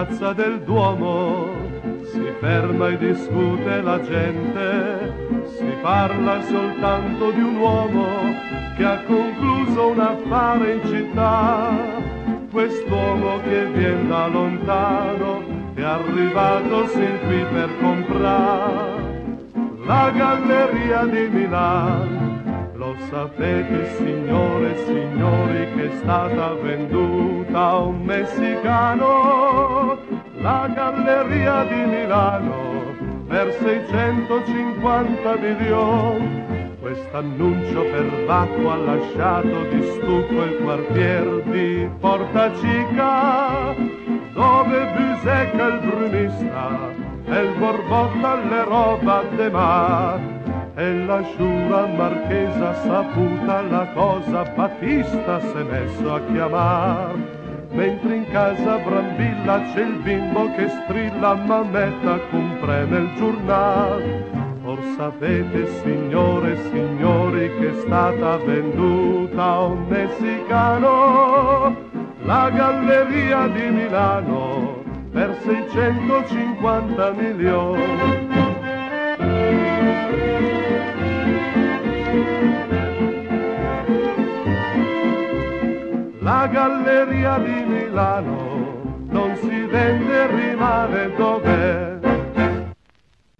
piazza del Duomo si ferma e discute la gente, si parla soltanto di un uomo che ha concluso un affare in città. Quest'uomo che viene da lontano è arrivato sin qui per comprare la Galleria di Milano. Lo sapete signore e signori che è stata venduta a un messicano la Galleria di Milano per 650 milioni. Quest'annuncio per Bacco ha lasciato di stucco il quartier di Porta Cica, dove Busecca il brunista e il Borbotta le roba de mar. E la sciura marchesa saputa la cosa, Battista s'è messo a chiamar. Mentre in casa Brambilla c'è il bimbo che strilla mammetta compreme il giornale. Or sapete signore e signori che è stata venduta a un messicano la Galleria di Milano per 650 milioni. La Galleria di Milano non si vende e rimane dove